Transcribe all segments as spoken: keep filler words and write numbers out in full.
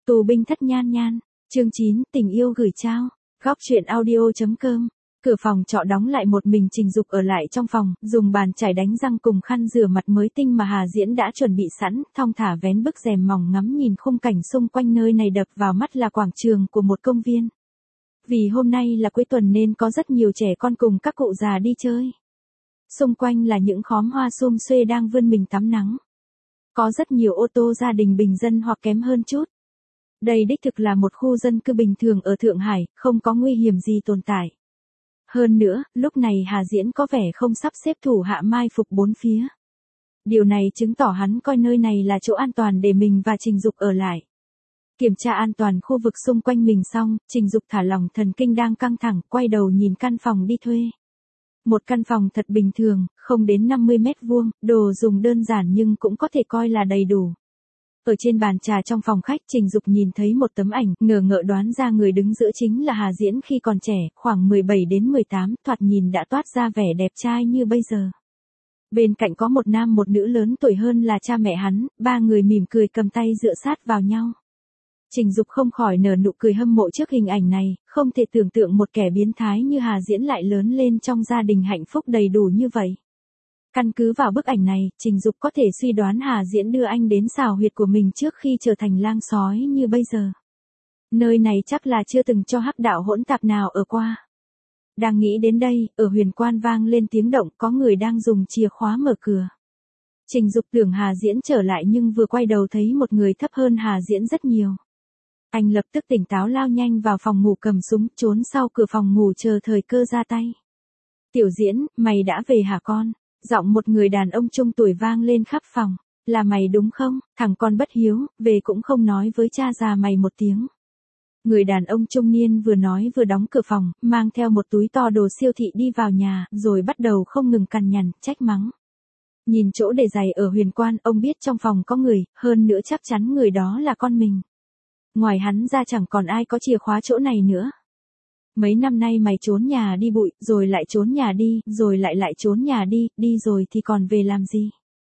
Tù binh thất nhan nhan, chương chín, tình yêu gửi trao, góc truyện audio.com. Cửa phòng trọ đóng lại, một mình Trình Dục ở lại trong phòng, dùng bàn chải đánh răng cùng khăn rửa mặt mới tinh mà Hà Diễn đã chuẩn bị sẵn, thong thả vén bức rèm mỏng ngắm nhìn khung cảnh xung quanh. Nơi này đập vào mắt là quảng trường của một công viên. Vì hôm nay là cuối tuần nên có rất nhiều trẻ con cùng các cụ già đi chơi. Xung quanh là những khóm hoa sum xuê đang vươn mình tắm nắng. Có rất nhiều ô tô gia đình bình dân hoặc kém hơn chút. Đây đích thực là một khu dân cư bình thường ở Thượng Hải, không có nguy hiểm gì tồn tại. Hơn nữa, lúc này Hà Diễn có vẻ không sắp xếp thủ hạ mai phục bốn phía. Điều này chứng tỏ hắn coi nơi này là chỗ an toàn để mình và Trình Dục ở lại. Kiểm tra an toàn khu vực xung quanh mình xong, Trình Dục thả lỏng thần kinh đang căng thẳng, quay đầu nhìn căn phòng đi thuê. Một căn phòng thật bình thường, không đến năm mươi mét vuông, đồ dùng đơn giản nhưng cũng có thể coi là đầy đủ. Ở trên bàn trà trong phòng khách, Trình Dục nhìn thấy một tấm ảnh, ngờ ngợ đoán ra người đứng giữa chính là Hà Diễn khi còn trẻ, khoảng mười bảy đến mười tám, thoạt nhìn đã toát ra vẻ đẹp trai như bây giờ. Bên cạnh có một nam một nữ lớn tuổi hơn là cha mẹ hắn, ba người mỉm cười cầm tay dựa sát vào nhau. Trình Dục không khỏi nở nụ cười hâm mộ trước hình ảnh này, không thể tưởng tượng một kẻ biến thái như Hà Diễn lại lớn lên trong gia đình hạnh phúc đầy đủ như vậy. Căn cứ vào bức ảnh này, Trình Dục có thể suy đoán Hà Diễn đưa anh đến xào huyệt của mình trước khi trở thành lang sói như bây giờ. Nơi này chắc là chưa từng cho hắc đạo hỗn tạp nào ở qua. Đang nghĩ đến đây, ở huyền quan vang lên tiếng động, có người đang dùng chìa khóa mở cửa. Trình Dục tưởng Hà Diễn trở lại nhưng vừa quay đầu thấy một người thấp hơn Hà Diễn rất nhiều. Anh lập tức tỉnh táo lao nhanh vào phòng ngủ cầm súng, trốn sau cửa phòng ngủ chờ thời cơ ra tay. Tiểu Diễn, mày đã về hả con? Giọng một người đàn ông trung tuổi vang lên khắp phòng. Là mày đúng không, thằng con bất hiếu, về cũng không nói với cha già mày một tiếng. Người đàn ông trung niên vừa nói vừa đóng cửa phòng, mang theo một túi to đồ siêu thị đi vào nhà, rồi bắt đầu không ngừng cằn nhằn, trách mắng. Nhìn chỗ để giày ở huyền quan, ông biết trong phòng có người, hơn nữa chắc chắn người đó là con mình. Ngoài hắn ra chẳng còn ai có chìa khóa chỗ này nữa. Mấy năm nay mày trốn nhà đi bụi, rồi lại trốn nhà đi, rồi lại lại trốn nhà đi, đi rồi thì còn về làm gì?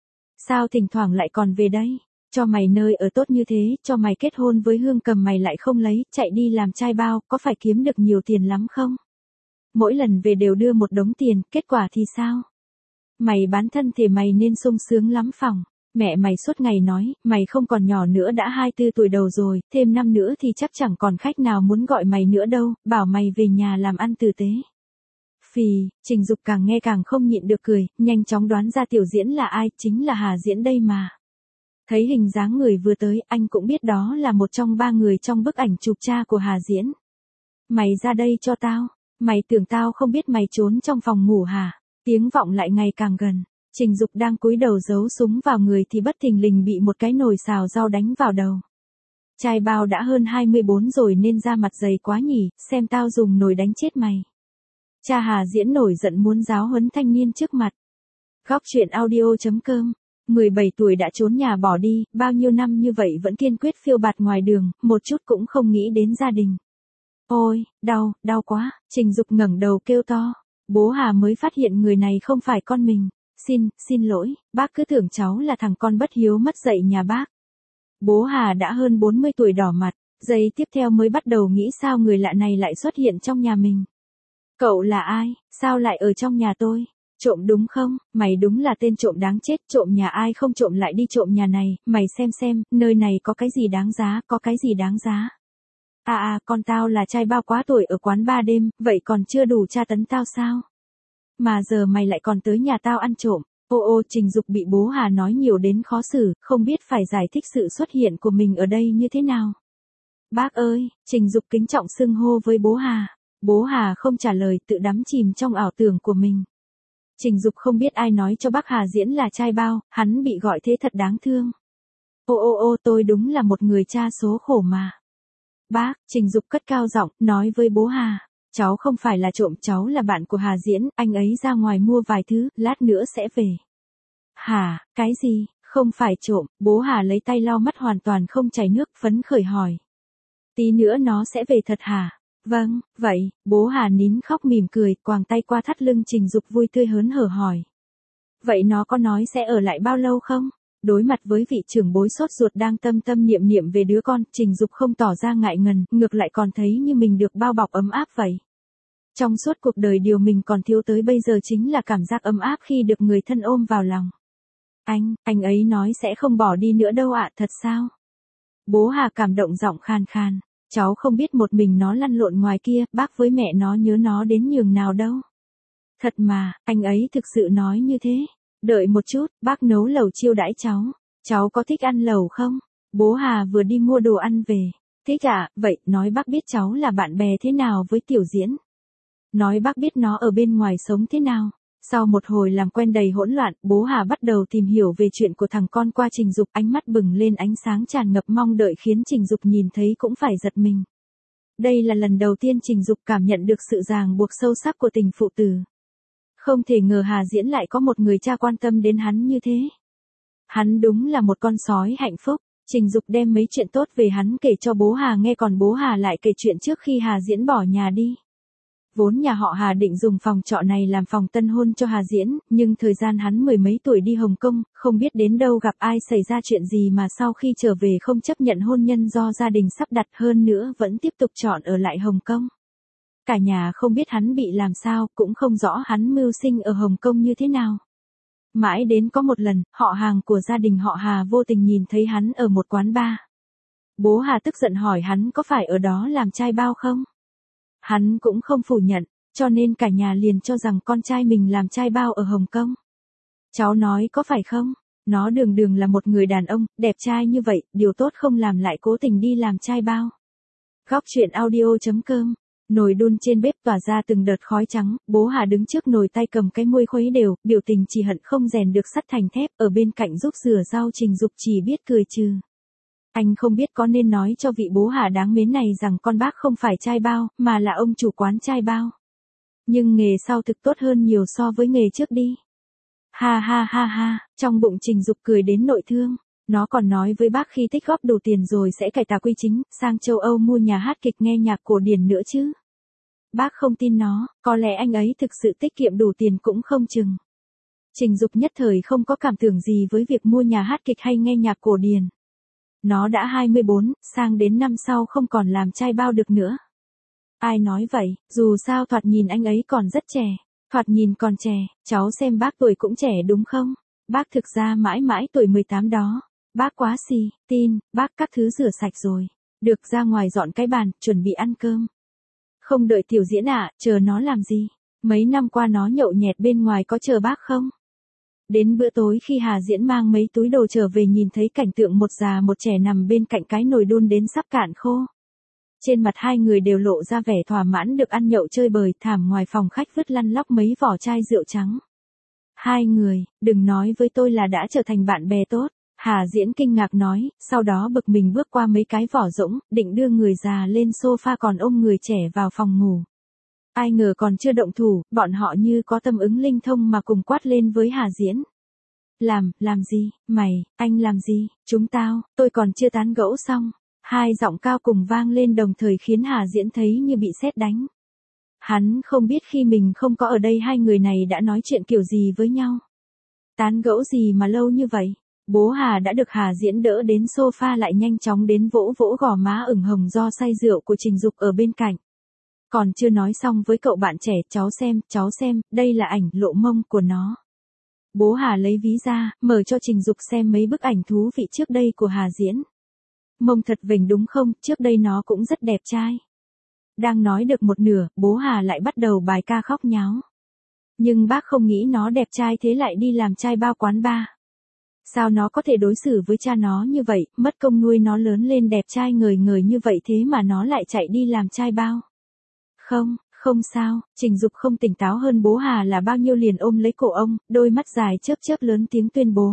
Sao thỉnh thoảng lại còn về đây? Cho mày nơi ở tốt như thế, cho mày kết hôn với Hương Cầm mày lại không lấy, chạy đi làm trai bao, có phải kiếm được nhiều tiền lắm không? Mỗi lần về đều đưa một đống tiền, kết quả thì sao? Mày bán thân thể mày nên sung sướng lắm phòng. Mẹ mày suốt ngày nói, mày không còn nhỏ nữa, đã hai mươi tư tuổi đầu rồi, thêm năm nữa thì chắc chẳng còn khách nào muốn gọi mày nữa đâu, bảo mày về nhà làm ăn tử tế. Phì, Trình Dục càng nghe càng không nhịn được cười, nhanh chóng đoán ra Tiểu Diễn là ai, chính là Hà Diễn đây mà. Thấy hình dáng người vừa tới, anh cũng biết đó là một trong ba người trong bức ảnh chụp cha của Hà Diễn. Mày ra đây cho tao, mày tưởng tao không biết mày trốn trong phòng ngủ hả? Tiếng vọng lại ngày càng gần. Trình Dục đang cúi đầu giấu súng vào người thì bất thình lình bị một cái nồi xào rau đánh vào đầu. Trai bao đã hơn hai mươi bốn rồi nên da mặt dày quá nhỉ, xem tao dùng nồi đánh chết mày. Cha Hà Diễn nổi giận muốn giáo huấn thanh niên trước mặt. Góc truyện audio.com. mười bảy tuổi đã trốn nhà bỏ đi, bao nhiêu năm như vậy vẫn kiên quyết phiêu bạt ngoài đường, một chút cũng không nghĩ đến gia đình. Ôi, đau, đau quá, Trình Dục ngẩng đầu kêu to. Bố Hà mới phát hiện người này không phải con mình. Xin, xin lỗi, bác cứ tưởng cháu là thằng con bất hiếu mất dạy nhà bác. Bố Hà đã hơn bốn mươi tuổi đỏ mặt, giây tiếp theo mới bắt đầu nghĩ sao người lạ này lại xuất hiện trong nhà mình. Cậu là ai, sao lại ở trong nhà tôi? Trộm đúng không? Mày đúng là tên trộm đáng chết, trộm nhà ai không trộm lại đi trộm nhà này, mày xem xem, nơi này có cái gì đáng giá, có cái gì đáng giá. À à, con tao là trai bao quá tuổi ở quán ba đêm, vậy còn chưa đủ tra tấn tao sao? Mà giờ mày lại còn tới nhà tao ăn trộm. Ô ô, Trình Dục bị bố Hà nói nhiều đến khó xử, không biết phải giải thích sự xuất hiện của mình ở đây như thế nào. Bác ơi, Trình Dục kính trọng xưng hô với bố Hà. Bố Hà không trả lời, tự đắm chìm trong ảo tưởng của mình. Trình Dục không biết ai nói cho bác Hà Diễn là trai bao, hắn bị gọi thế thật đáng thương. Ô ô ô, tôi đúng là một người cha số khổ mà. Bác, Trình Dục cất cao giọng, nói với bố Hà. Cháu không phải là trộm, cháu là bạn của Hà Diễn, anh ấy ra ngoài mua vài thứ, lát nữa sẽ về. Hả, cái gì, không phải trộm, bố Hà lấy tay lau mắt hoàn toàn không chảy nước, phấn khởi hỏi. Tí nữa nó sẽ về thật hả? Vâng, vậy, bố Hà nín khóc mỉm cười, quàng tay qua thắt lưng Trình Dục vui tươi hớn hở hỏi. Vậy nó có nói sẽ ở lại bao lâu không? Đối mặt với vị trưởng bối sốt ruột đang tâm tâm niệm niệm về đứa con, Trình Dục không tỏ ra ngại ngần, ngược lại còn thấy như mình được bao bọc ấm áp vậy. Trong suốt cuộc đời điều mình còn thiếu tới bây giờ chính là cảm giác ấm áp khi được người thân ôm vào lòng. Anh, anh ấy nói sẽ không bỏ đi nữa đâu ạ, thật sao? Bố Hà cảm động giọng khan khan. Cháu không biết một mình nó lăn lộn ngoài kia, bác với mẹ nó nhớ nó đến nhường nào đâu. Thật mà, anh ấy thực sự nói như thế. Đợi một chút, bác nấu lẩu chiêu đãi cháu. Cháu có thích ăn lẩu không? Bố Hà vừa đi mua đồ ăn về. Thích ạ, vậy, nói bác biết cháu là bạn bè thế nào với Tiểu Diễn. Nói bác biết nó ở bên ngoài sống thế nào. Sau một hồi làm quen đầy hỗn loạn, bố Hà bắt đầu tìm hiểu về chuyện của thằng con qua Trình Dục, ánh mắt bừng lên ánh sáng tràn ngập mong đợi khiến Trình Dục nhìn thấy cũng phải giật mình. Đây là lần đầu tiên Trình Dục cảm nhận được sự ràng buộc sâu sắc của tình phụ tử. Không thể ngờ Hà Diễn lại có một người cha quan tâm đến hắn như thế. Hắn đúng là một con sói hạnh phúc. Trình Dục đem mấy chuyện tốt về hắn kể cho bố Hà nghe, còn bố Hà lại kể chuyện trước khi Hà Diễn bỏ nhà đi. Vốn nhà họ Hà định dùng phòng trọ này làm phòng tân hôn cho Hà Diễn, nhưng thời gian hắn mười mấy tuổi đi Hồng Kông, không biết đến đâu gặp ai xảy ra chuyện gì mà sau khi trở về không chấp nhận hôn nhân do gia đình sắp đặt, hơn nữa vẫn tiếp tục chọn ở lại Hồng Kông. Cả nhà không biết hắn bị làm sao, cũng không rõ hắn mưu sinh ở Hồng Kông như thế nào. Mãi đến có một lần, họ hàng của gia đình họ Hà vô tình nhìn thấy hắn ở một quán bar. Bố Hà tức giận hỏi hắn có phải ở đó làm trai bao không? Hắn cũng không phủ nhận, cho nên cả nhà liền cho rằng con trai mình làm trai bao ở Hồng Kông. Cháu nói có phải không? Nó đường đường là một người đàn ông, đẹp trai như vậy, điều tốt không làm lại cố tình đi làm trai bao. Góc truyện audio chấm com. Nồi đun trên bếp tỏa ra từng đợt khói trắng, bố Hà đứng trước nồi tay cầm cái muôi khuấy đều, biểu tình chỉ hận không rèn được sắt thành thép, ở bên cạnh giúp rửa rau Trình Dục chỉ biết cười trừ. Anh không biết có nên nói cho vị bố Hà đáng mến này rằng con bác không phải trai bao, mà là ông chủ quán trai bao. Nhưng nghề sau thực tốt hơn nhiều so với nghề trước đi. Ha ha ha ha, trong bụng Trình Dục cười đến nội thương. Nó còn nói với bác khi tích góp đủ tiền rồi sẽ cải tà quy chính, sang châu Âu mua nhà hát kịch nghe nhạc cổ điển nữa chứ. Bác không tin nó, có lẽ anh ấy thực sự tiết kiệm đủ tiền cũng không chừng. Trình Dục nhất thời không có cảm tưởng gì với việc mua nhà hát kịch hay nghe nhạc cổ điển. Nó đã hai mươi bốn, sang đến năm sau không còn làm trai bao được nữa. Ai nói vậy, dù sao thoạt nhìn anh ấy còn rất trẻ. Thoạt nhìn còn trẻ, cháu xem bác tuổi cũng trẻ đúng không? Bác thực ra mãi mãi tuổi mười tám đó. Bác quá xì, tin, bác các thứ rửa sạch rồi. Được ra ngoài dọn cái bàn, chuẩn bị ăn cơm. Không đợi Tiểu Diễn ạ, à, chờ nó làm gì? Mấy năm qua nó nhậu nhẹt bên ngoài có chờ bác không? Đến bữa tối khi Hà Diễn mang mấy túi đồ trở về nhìn thấy cảnh tượng một già một trẻ nằm bên cạnh cái nồi đun đến sắp cạn khô. Trên mặt hai người đều lộ ra vẻ thỏa mãn được ăn nhậu chơi bời, thảm ngoài phòng khách vứt lăn lóc mấy vỏ chai rượu trắng. Hai người, đừng nói với tôi là đã trở thành bạn bè tốt. Hà Diễn kinh ngạc nói, sau đó bực mình bước qua mấy cái vỏ rỗng, định đưa người già lên sofa còn ôm người trẻ vào phòng ngủ. Ai ngờ còn chưa động thủ, bọn họ như có tâm ứng linh thông mà cùng quát lên với Hà Diễn. Làm, làm gì, mày, anh làm gì, chúng tao, tôi còn chưa tán gẫu xong. Hai giọng cao cùng vang lên đồng thời khiến Hà Diễn thấy như bị sét đánh. Hắn không biết khi mình không có ở đây hai người này đã nói chuyện kiểu gì với nhau. Tán gẫu gì mà lâu như vậy. Bố Hà đã được Hà Diễn đỡ đến sofa lại nhanh chóng đến vỗ vỗ gò má ửng hồng do say rượu của Trình Dục ở bên cạnh. Còn chưa nói xong với cậu bạn trẻ, cháu xem, cháu xem, đây là ảnh lộ mông của nó. Bố Hà lấy ví ra, mở cho Trình Dục xem mấy bức ảnh thú vị trước đây của Hà Diễn. Mông thật vểnh đúng không, trước đây nó cũng rất đẹp trai. Đang nói được một nửa, bố Hà lại bắt đầu bài ca khóc nháo. Nhưng bác không nghĩ nó đẹp trai thế lại đi làm trai bao quán bar. Sao nó có thể đối xử với cha nó như vậy, mất công nuôi nó lớn lên đẹp trai ngời ngời như vậy thế mà nó lại chạy đi làm trai bao. Không, không sao, Trình Dục không tỉnh táo hơn bố Hà là bao nhiêu liền ôm lấy cổ ông, đôi mắt dài chớp chớp lớn tiếng tuyên bố.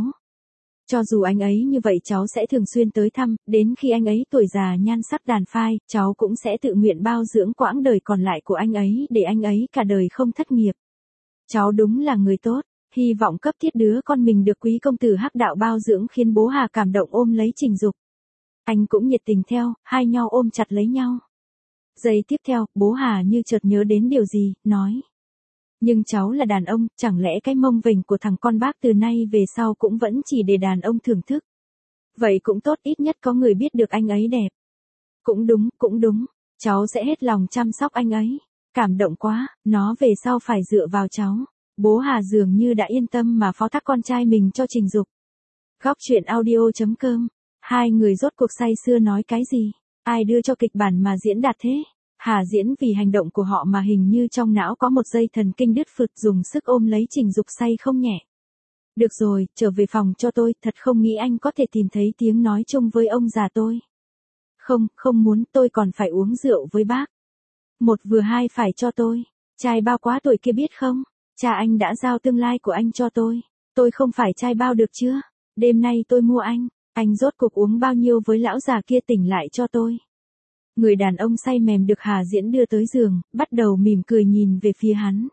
Cho dù anh ấy như vậy cháu sẽ thường xuyên tới thăm, đến khi anh ấy tuổi già nhan sắc đàn phai, cháu cũng sẽ tự nguyện bao dưỡng quãng đời còn lại của anh ấy để anh ấy cả đời không thất nghiệp. Cháu đúng là người tốt. Hy vọng cấp thiết đứa con mình được quý công tử hắc đạo bao dưỡng khiến bố Hà cảm động ôm lấy Trình Dục. Anh cũng nhiệt tình theo, hai nhau ôm chặt lấy nhau. Giây tiếp theo, bố Hà như chợt nhớ đến điều gì, nói. Nhưng cháu là đàn ông, chẳng lẽ cái mông vểnh của thằng con bác từ nay về sau cũng vẫn chỉ để đàn ông thưởng thức. Vậy cũng tốt, ít nhất có người biết được anh ấy đẹp. Cũng đúng, cũng đúng, cháu sẽ hết lòng chăm sóc anh ấy. Cảm động quá, nó về sau phải dựa vào cháu. Bố Hà dường như đã yên tâm mà phó thác con trai mình cho Trình Dục. Góc truyện audio chấm com. Hai người rốt cuộc say sưa nói cái gì? Ai đưa cho kịch bản mà diễn đạt thế? Hà diễn vì hành động của họ mà hình như trong não có một dây thần kinh đứt phượt, dùng sức ôm lấy Trình Dục say không nhẹ. Được rồi, trở về phòng cho tôi, thật không nghĩ anh có thể tìm thấy tiếng nói chung với ông già tôi. Không, không muốn, tôi còn phải uống rượu với bác. Một vừa hai phải cho tôi. Trai bao quá tuổi kia biết không? Cha anh đã giao tương lai của anh cho tôi. Tôi không phải trai bao được chưa? Đêm nay tôi mua anh. Anh rốt cuộc uống bao nhiêu với lão già kia, tỉnh lại cho tôi. Người đàn ông say mềm được Hà Diễn đưa tới giường, bắt đầu mỉm cười nhìn về phía hắn.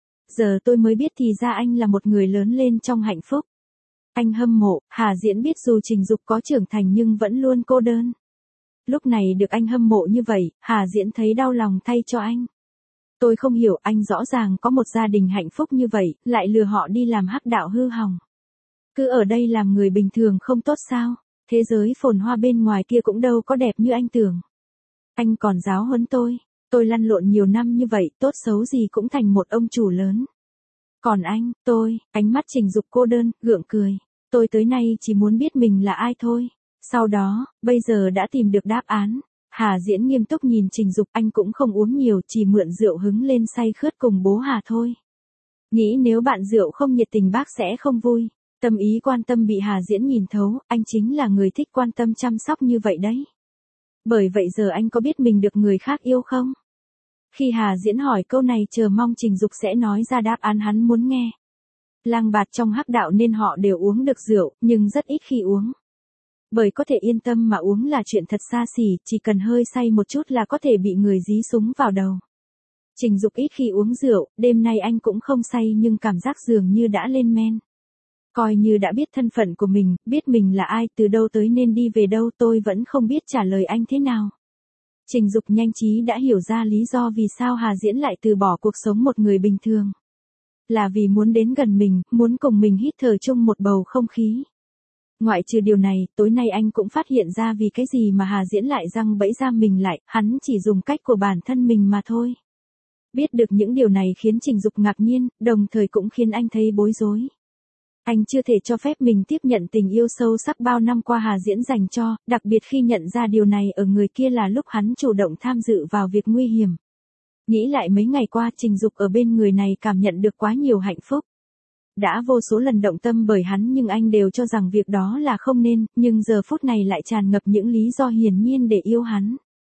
Giờ tôi mới biết thì ra anh là một người lớn lên trong hạnh phúc. Anh hâm mộ. Hà Diễn biết dù Trình Dục có trưởng thành nhưng vẫn luôn cô đơn. Lúc này được anh hâm mộ như vậy, Hà Diễn thấy đau lòng thay cho anh. Tôi không hiểu, anh rõ ràng có một gia đình hạnh phúc như vậy, lại lừa họ đi làm hắc đạo hư hỏng. Cứ ở đây làm người bình thường không tốt sao? Thế giới phồn hoa bên ngoài kia cũng đâu có đẹp như anh tưởng. Anh còn giáo huấn tôi. Tôi lăn lộn nhiều năm như vậy, tốt xấu gì cũng thành một ông chủ lớn. Còn anh, tôi, ánh mắt Trình Dục cô đơn, gượng cười. Tôi tới nay chỉ muốn biết mình là ai thôi. Sau đó, bây giờ đã tìm được đáp án. Hà Diễn nghiêm túc nhìn Trình Dục, anh cũng không uống nhiều, chỉ mượn rượu hứng lên say khướt cùng bố Hà thôi. Nghĩ nếu bạn rượu không nhiệt tình bác sẽ không vui. Tâm ý quan tâm bị Hà Diễn nhìn thấu, anh chính là người thích quan tâm chăm sóc như vậy đấy. Bởi vậy giờ anh có biết mình được người khác yêu không? Khi Hà Diễn hỏi câu này chờ mong Trình Dục sẽ nói ra đáp án hắn muốn nghe. Lang bạt trong hắc đạo nên họ đều uống được rượu, nhưng rất ít khi uống. Bởi có thể yên tâm mà uống là chuyện thật xa xỉ, chỉ cần hơi say một chút là có thể bị người dí súng vào đầu. Trình Dục ít khi uống rượu, đêm nay anh cũng không say nhưng cảm giác dường như đã lên men. Coi như đã biết thân phận của mình, biết mình là ai, từ đâu tới nên đi về đâu, tôi vẫn không biết trả lời anh thế nào. Trình Dục nhanh trí đã hiểu ra lý do vì sao Hà Diễn lại từ bỏ cuộc sống một người bình thường. Là vì muốn đến gần mình, muốn cùng mình hít thở chung một bầu không khí. Ngoại trừ điều này, tối nay anh cũng phát hiện ra vì cái gì mà Hà Diễn lại giăng bẫy giam mình lại, hắn chỉ dùng cách của bản thân mình mà thôi. Biết được những điều này khiến Trình Dục ngạc nhiên, đồng thời cũng khiến anh thấy bối rối. Anh chưa thể cho phép mình tiếp nhận tình yêu sâu sắc bao năm qua Hà Diễn dành cho, đặc biệt khi nhận ra điều này ở người kia là lúc hắn chủ động tham dự vào việc nguy hiểm. Nghĩ lại mấy ngày qua Trình Dục ở bên người này cảm nhận được quá nhiều hạnh phúc. Đã vô số lần động tâm bởi hắn nhưng anh đều cho rằng việc đó là không nên, nhưng giờ phút này lại tràn ngập những lý do hiển nhiên để yêu hắn.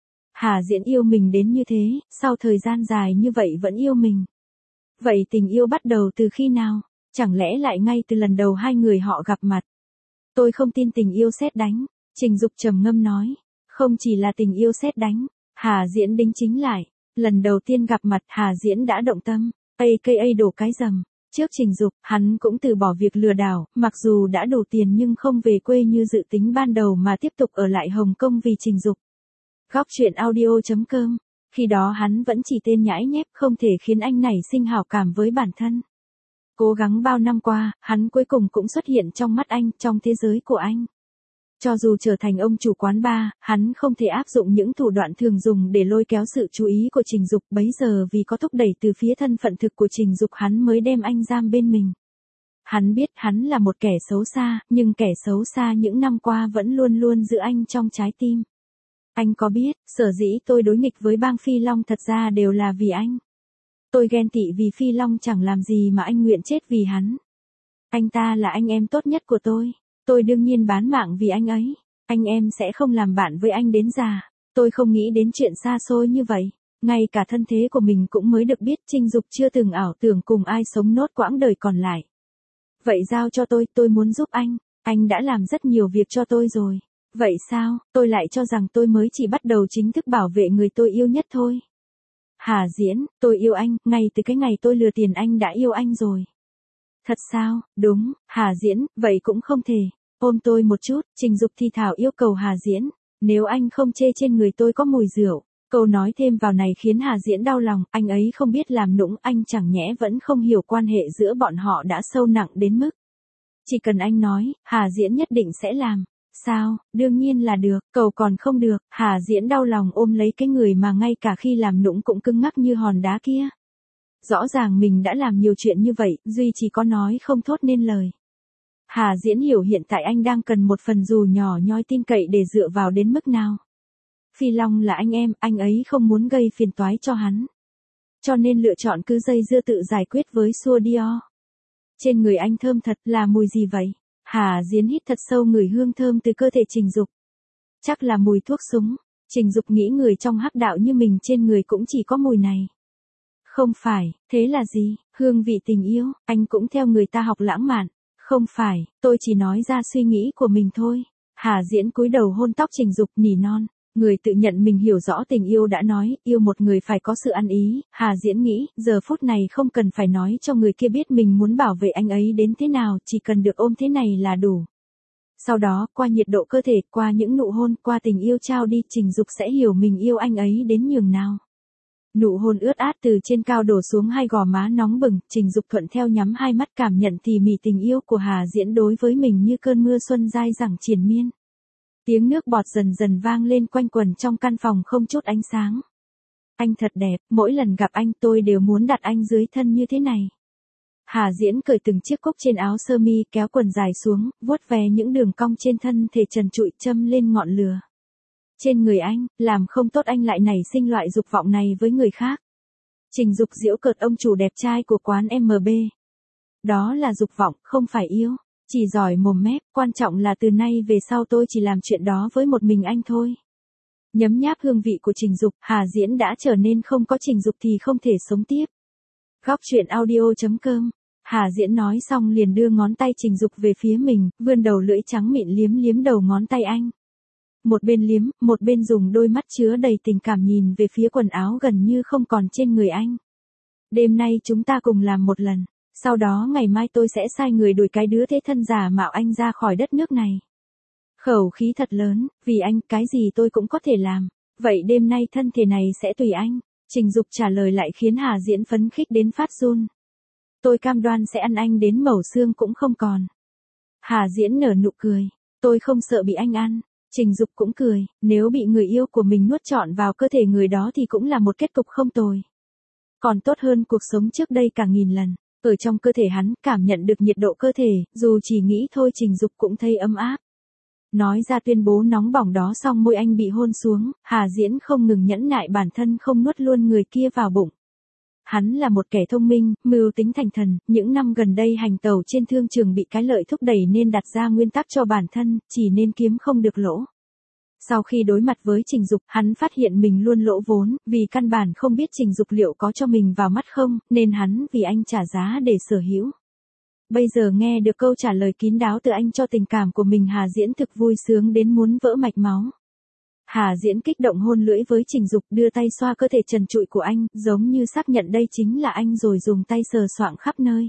Hà Diễn yêu mình đến như thế, sau thời gian dài như vậy vẫn yêu mình. Vậy tình yêu bắt đầu từ khi nào? Chẳng lẽ lại ngay từ lần đầu hai người họ gặp mặt? Tôi không tin tình yêu sét đánh. Trình Dục trầm ngâm nói. Không chỉ là tình yêu sét đánh. Hà Diễn đính chính lại. Lần đầu tiên gặp mặt Hà Diễn đã động tâm. a ca a đổ cái rầm. Trước Trình Dục, hắn cũng từ bỏ việc lừa đảo, mặc dù đã đủ tiền nhưng không về quê như dự tính ban đầu mà tiếp tục ở lại Hồng Kông vì Trình Dục. Góc truyện audio chấm com. Khi đó hắn vẫn chỉ tên nhãi nhép, không thể khiến anh nảy sinh hảo cảm với bản thân. Cố gắng bao năm qua, hắn cuối cùng cũng xuất hiện trong mắt anh, trong thế giới của anh. Cho dù trở thành ông chủ quán bar, hắn không thể áp dụng những thủ đoạn thường dùng để lôi kéo sự chú ý của Trình Dục, bấy giờ vì có thúc đẩy từ phía thân phận thực của Trình Dục hắn mới đem anh giam bên mình. Hắn biết hắn là một kẻ xấu xa, nhưng kẻ xấu xa những năm qua vẫn luôn luôn giữ anh trong trái tim. Anh có biết, sở dĩ tôi đối nghịch với bang Phi Long thật ra đều là vì anh. Tôi ghen tị vì Phi Long chẳng làm gì mà anh nguyện chết vì hắn. Anh ta là anh em tốt nhất của tôi. Tôi đương nhiên bán mạng vì anh ấy. Anh em sẽ không làm bạn với anh đến già. Tôi không nghĩ đến chuyện xa xôi như vậy. Ngay cả thân thế của mình cũng mới được biết. Trình Dục chưa từng ảo tưởng cùng ai sống nốt quãng đời còn lại. Vậy giao cho tôi, tôi muốn giúp anh. Anh đã làm rất nhiều việc cho tôi rồi. Vậy sao, tôi lại cho rằng tôi mới chỉ bắt đầu chính thức bảo vệ người tôi yêu nhất thôi. Hà Diễn, tôi yêu anh, ngay từ cái ngày tôi lừa tiền anh đã yêu anh rồi. Thật sao, đúng, Hà Diễn, vậy cũng không thể. Ôm tôi một chút, Trình Dục thi thảo yêu cầu Hà Diễn. Nếu anh không chê trên người tôi có mùi rượu, Câu nói thêm vào này khiến Hà Diễn đau lòng, anh ấy không biết làm nũng, anh chẳng nhẽ vẫn không hiểu quan hệ giữa bọn họ đã sâu nặng đến mức. Chỉ cần anh nói, Hà Diễn nhất định sẽ làm. Sao, đương nhiên là được, cầu còn không được, Hà Diễn đau lòng ôm lấy cái người mà ngay cả khi làm nũng cũng cứng ngắc như hòn đá kia. Rõ ràng mình đã làm nhiều chuyện như vậy, duy chỉ có nói không thốt nên lời. Hà Diễn hiểu hiện tại anh đang cần một phần dù nhỏ nhoi tin cậy để dựa vào đến mức nào. Phi Long là anh em, anh ấy không muốn gây phiền toái cho hắn. Cho nên lựa chọn cứ dây dưa tự giải quyết với Xua Dior. Trên người anh thơm thật, là mùi gì vậy? Hà Diễn hít thật sâu ngửi hương thơm từ cơ thể Trình Dục. Chắc là mùi thuốc súng. Trình Dục nghĩ người trong hắc đạo như mình trên người cũng chỉ có mùi này. Không phải, thế là gì? Hương vị tình yêu, anh cũng theo người ta học lãng mạn. Không phải, tôi chỉ nói ra suy nghĩ của mình thôi. Hà Diễn cúi đầu hôn tóc Trình Dục nỉ non. Người tự nhận mình hiểu rõ tình yêu đã nói, yêu một người phải có sự ăn ý, Hà Diễn nghĩ, giờ phút này không cần phải nói cho người kia biết mình muốn bảo vệ anh ấy đến thế nào, chỉ cần được ôm thế này là đủ. Sau đó, qua nhiệt độ cơ thể, qua những nụ hôn, qua tình yêu trao đi, Trình Dục sẽ hiểu mình yêu anh ấy đến nhường nào. Nụ hôn ướt át từ trên cao đổ xuống hai gò má nóng bừng, Trình Dục thuận theo nhắm hai mắt cảm nhận tỉ mỉ tình yêu của Hà Diễn đối với mình như cơn mưa xuân dai dẳng triền miên. Tiếng nước bọt dần dần vang lên quanh quần trong căn phòng không chút ánh sáng. Anh thật đẹp, mỗi lần gặp anh tôi đều muốn đặt anh dưới thân như thế này. Hà Diễn cởi từng chiếc cúc trên áo sơ mi kéo quần dài xuống, vuốt ve những đường cong trên thân thể trần trụi châm lên ngọn lửa. Trên người anh, làm không tốt anh lại nảy sinh loại dục vọng này với người khác. Trình Dục giễu cợt ông chủ đẹp trai của quán em bê. Đó là dục vọng, không phải yêu. Chỉ giỏi mồm mép, quan trọng là từ nay về sau tôi chỉ làm chuyện đó với một mình anh thôi. Nhấm nháp hương vị của Trình Dục, Hà Diễn đã trở nên không có Trình Dục thì không thể sống tiếp. Góc truyện audio chấm com. Hà Diễn nói xong liền đưa ngón tay Trình Dục về phía mình, vươn đầu lưỡi trắng mịn liếm liếm đầu ngón tay anh. Một bên liếm, một bên dùng đôi mắt chứa đầy tình cảm nhìn về phía quần áo gần như không còn trên người anh. Đêm nay chúng ta cùng làm một lần. Sau đó ngày mai tôi sẽ sai người đuổi cái đứa thế thân giả mạo anh ra khỏi đất nước này. Khẩu khí thật lớn, vì anh cái gì tôi cũng có thể làm. Vậy đêm nay thân thể này sẽ tùy anh. Trình Dục trả lời lại khiến Hà Diễn phấn khích đến phát run. Tôi cam đoan sẽ ăn anh đến mẩu xương cũng không còn. Hà Diễn nở nụ cười. Tôi không sợ bị anh ăn. Trình Dục cũng cười, nếu bị người yêu của mình nuốt trọn vào cơ thể người đó thì cũng là một kết cục không tồi. Còn tốt hơn cuộc sống trước đây cả nghìn lần. Ở trong cơ thể hắn, cảm nhận được nhiệt độ cơ thể, dù chỉ nghĩ thôi Trình Dục cũng thấy ấm áp. Nói ra tuyên bố nóng bỏng đó xong môi anh bị hôn xuống, Hà Diễn không ngừng nhẫn nại bản thân không nuốt luôn người kia vào bụng. Hắn là một kẻ thông minh, mưu tính thành thần, những năm gần đây hành tẩu trên thương trường bị cái lợi thúc đẩy nên đặt ra nguyên tắc cho bản thân, chỉ nên kiếm không được lỗ. Sau khi đối mặt với Trình Dục, hắn phát hiện mình luôn lỗ vốn, vì căn bản không biết Trình Dục liệu có cho mình vào mắt không, nên hắn vì anh trả giá để sở hữu. Bây giờ nghe được câu trả lời kín đáo từ anh cho tình cảm của mình, Hà Diễn thực vui sướng đến muốn vỡ mạch máu. Hà Diễn kích động hôn lưỡi với Trình Dục, đưa tay xoa cơ thể trần trụi của anh, giống như xác nhận đây chính là anh rồi dùng tay sờ soạng khắp nơi.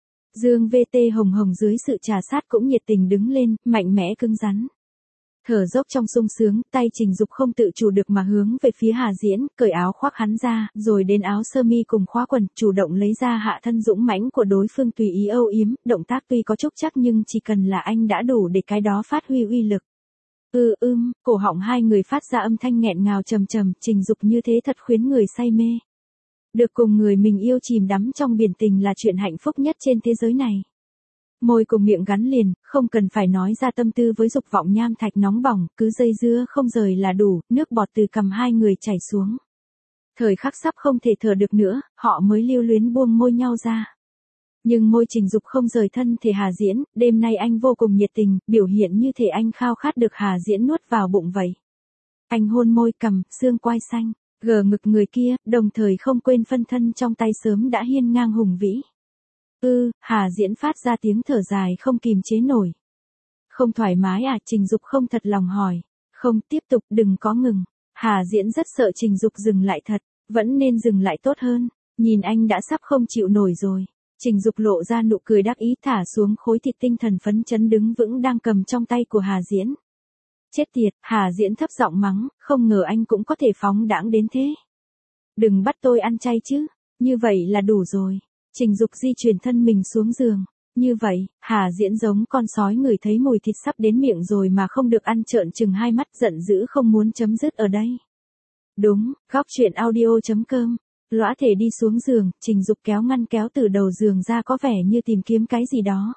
Dương vê tê hồng hồng dưới sự trà sát cũng nhiệt tình đứng lên, mạnh mẽ cứng rắn. Thở dốc trong sung sướng, tay Trình Dục không tự chủ được mà hướng về phía Hà Diễn, cởi áo khoác hắn ra, rồi đến áo sơ mi cùng khóa quần, chủ động lấy ra hạ thân dũng mãnh của đối phương tùy ý âu yếm, động tác tuy có trúc trắc nhưng chỉ cần là anh đã đủ để cái đó phát huy uy lực. Ư ừ, ưm, cổ họng hai người phát ra âm thanh nghẹn ngào trầm trầm, Trình Dục như thế thật khuyến người say mê. Được cùng người mình yêu chìm đắm trong biển tình là chuyện hạnh phúc nhất trên thế giới này. Môi cùng miệng gắn liền, không cần phải nói ra tâm tư với dục vọng nham thạch nóng bỏng, cứ dây dưa không rời là đủ, nước bọt từ cằm hai người chảy xuống. Thời khắc sắp không thể thở được nữa, họ mới lưu luyến buông môi nhau ra. Nhưng môi Trình Dục không rời thân thể Hà Diễn, đêm nay anh vô cùng nhiệt tình, biểu hiện như thể anh khao khát được Hà Diễn nuốt vào bụng vậy. Anh hôn môi cằm, xương quai xanh, gờ ngực người kia, đồng thời không quên phân thân trong tay sớm đã hiên ngang hùng vĩ. Ư, Hà Diễn phát ra tiếng thở dài không kìm chế nổi. Không thoải mái à? Trình Dục không thật lòng hỏi. Không, tiếp tục, đừng có ngừng. Hà Diễn rất sợ Trình Dục dừng lại thật, vẫn nên dừng lại tốt hơn. Nhìn anh đã sắp không chịu nổi rồi. Trình Dục lộ ra nụ cười đắc ý thả xuống khối thịt tinh thần phấn chấn đứng vững đang cầm trong tay của Hà Diễn. Chết tiệt, Hà Diễn thấp giọng mắng, không ngờ anh cũng có thể phóng đãng đến thế. Đừng bắt tôi ăn chay chứ, như vậy là đủ rồi. Trình Dục di chuyển thân mình xuống giường. Như vậy, Hà Diễn giống con sói ngửi thấy mùi thịt sắp đến miệng rồi mà không được ăn, trợn trừng hai mắt giận dữ không muốn chấm dứt ở đây. Đúng, góc truyện audio chấm com. Lõa thể đi xuống giường, Trình Dục kéo ngăn kéo từ đầu giường ra có vẻ như tìm kiếm cái gì đó.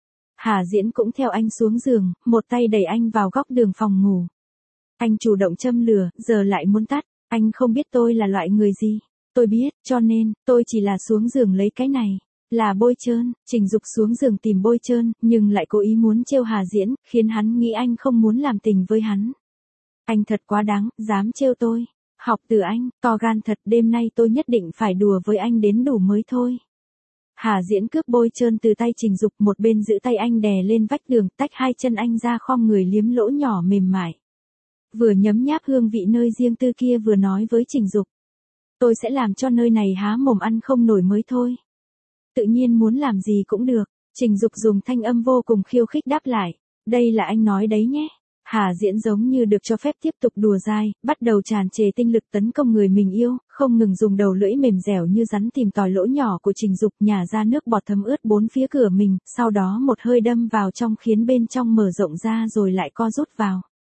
Hà Diễn cũng theo anh xuống giường, một tay đẩy anh vào góc đường phòng ngủ. Anh chủ động châm lửa, giờ lại muốn tắt, anh không biết tôi là loại người gì. Tôi biết, cho nên, tôi chỉ là xuống giường lấy cái này. Là bôi trơn. Trình Dục xuống giường tìm bôi trơn, nhưng lại cố ý muốn trêu Hà Diễn, khiến hắn nghĩ anh không muốn làm tình với hắn. Anh thật quá đáng, dám trêu tôi. Học từ anh, to gan thật, đêm nay tôi nhất định phải đùa với anh đến đủ mới thôi. Hà Diễn cướp bôi trơn từ tay Trình Dục, một bên giữ tay anh đè lên vách tường, tách hai chân anh ra khom người liếm lỗ nhỏ mềm mại. Vừa nhấm nháp hương vị nơi riêng tư kia vừa nói với Trình Dục. Tôi sẽ làm cho nơi này há mồm ăn không nổi mới thôi. Tự nhiên muốn làm gì cũng được. Trình Dục dùng thanh âm vô cùng khiêu khích đáp lại. Đây là anh nói đấy nhé. Hà Diễn giống như được cho phép tiếp tục đùa dai, bắt đầu tràn trề tinh lực tấn công người mình yêu, không ngừng dùng đầu lưỡi mềm dẻo như rắn tìm tòi lỗ nhỏ của Trình Dục, nhả ra nước bọt thấm ướt bốn phía cửa mình, sau đó một hơi đâm vào trong khiến bên trong mở rộng ra rồi lại co rút vào.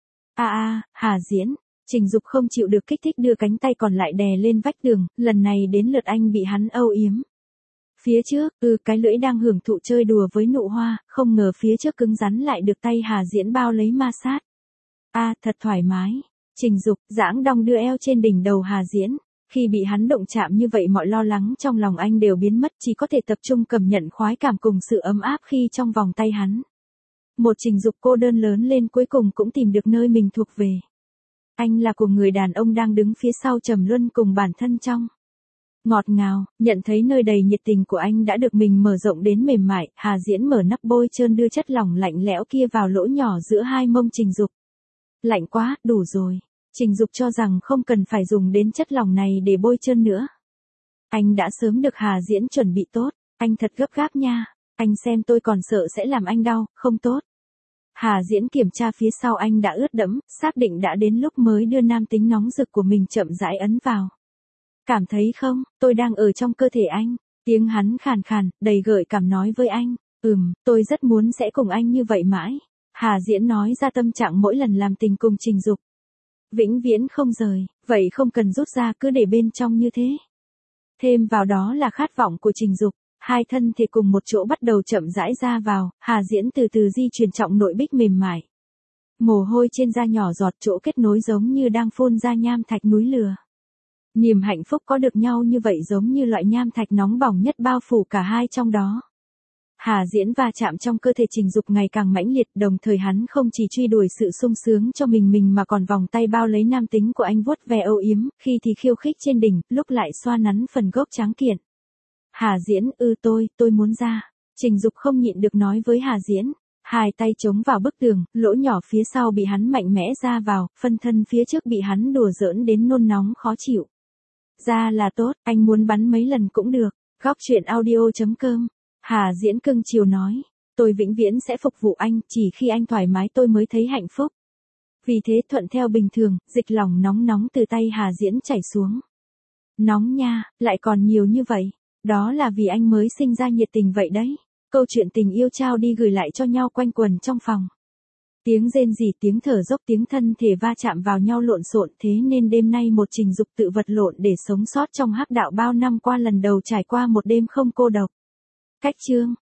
A a, Hà Diễn. Trình Dục không chịu được kích thích đưa cánh tay còn lại đè lên vách tường, lần này đến lượt anh bị hắn âu yếm. Phía trước, ừ cái lưỡi đang hưởng thụ chơi đùa với nụ hoa, không ngờ phía trước cứng rắn lại được tay Hà Diễn bao lấy ma sát. A à, thật thoải mái. Trình Dục giãng đong đưa eo trên đỉnh đầu Hà Diễn. Khi bị hắn động chạm như vậy mọi lo lắng trong lòng anh đều biến mất, chỉ có thể tập trung cảm nhận khoái cảm cùng sự ấm áp khi trong vòng tay hắn. Một Trình Dục cô đơn lớn lên cuối cùng cũng tìm được nơi mình thuộc về. Anh là của người đàn ông đang đứng phía sau trầm luân cùng bản thân trong. Ngọt ngào, nhận thấy nơi đầy nhiệt tình của anh đã được mình mở rộng đến mềm mại, Hà Diễn mở nắp bôi trơn đưa chất lỏng lạnh lẽo kia vào lỗ nhỏ giữa hai mông Trình Dục. Lạnh quá, đủ rồi. Trình Dục cho rằng không cần phải dùng đến chất lỏng này để bôi trơn nữa. Anh đã sớm được Hà Diễn chuẩn bị tốt, anh thật gấp gáp nha, anh xem tôi còn sợ sẽ làm anh đau, không tốt. Hà Diễn kiểm tra phía sau anh đã ướt đẫm, xác định đã đến lúc mới đưa nam tính nóng rực của mình chậm rãi ấn vào. Cảm thấy không, tôi đang ở trong cơ thể anh. Tiếng hắn khàn khàn, đầy gợi cảm nói với anh. Ừm, tôi rất muốn sẽ cùng anh như vậy mãi. Hà Diễn nói ra tâm trạng mỗi lần làm tình cùng Trình Dục. Vĩnh viễn không rời, vậy không cần rút ra cứ để bên trong như thế. Thêm vào đó là khát vọng của Trình Dục. Hai thân thể cùng một chỗ bắt đầu chậm rãi ra vào, Hà Diễn từ từ di chuyển trọng nội bích mềm mại. Mồ hôi trên da nhỏ giọt, chỗ kết nối giống như đang phun ra nham thạch núi lửa. Niềm hạnh phúc có được nhau như vậy giống như loại nham thạch nóng bỏng nhất bao phủ cả hai trong đó. Hà Diễn va chạm trong cơ thể Trình Dục ngày càng mãnh liệt, đồng thời hắn không chỉ truy đuổi sự sung sướng cho mình mình mà còn vòng tay bao lấy nam tính của anh vuốt ve âu yếm, khi thì khiêu khích trên đỉnh, lúc lại xoa nắn phần gốc trắng kiện. Hà Diễn, ư tôi, tôi muốn ra. Trình Dục không nhịn được nói với Hà Diễn. Hai tay chống vào bức tường, lỗ nhỏ phía sau bị hắn mạnh mẽ ra vào, phân thân phía trước bị hắn đùa giỡn đến nôn nóng khó chịu. Ra là tốt, anh muốn bắn mấy lần cũng được. Góc truyện audio chấm com. Hà Diễn cưng chiều nói. Tôi vĩnh viễn sẽ phục vụ anh, chỉ khi anh thoải mái tôi mới thấy hạnh phúc. Vì thế thuận theo bình thường, dịch lỏng nóng nóng từ tay Hà Diễn chảy xuống. Nóng nha, lại còn nhiều như vậy. Đó là vì anh mới sinh ra nhiệt tình vậy đấy. Câu chuyện tình yêu trao đi gửi lại cho nhau quanh quần trong phòng. Tiếng rên rỉ, tiếng thở dốc, tiếng thân thể va chạm vào nhau lộn xộn, thế nên đêm nay một Trình Dục tự vật lộn để sống sót trong hắc đạo bao năm qua lần đầu trải qua một đêm không cô độc. Cách chương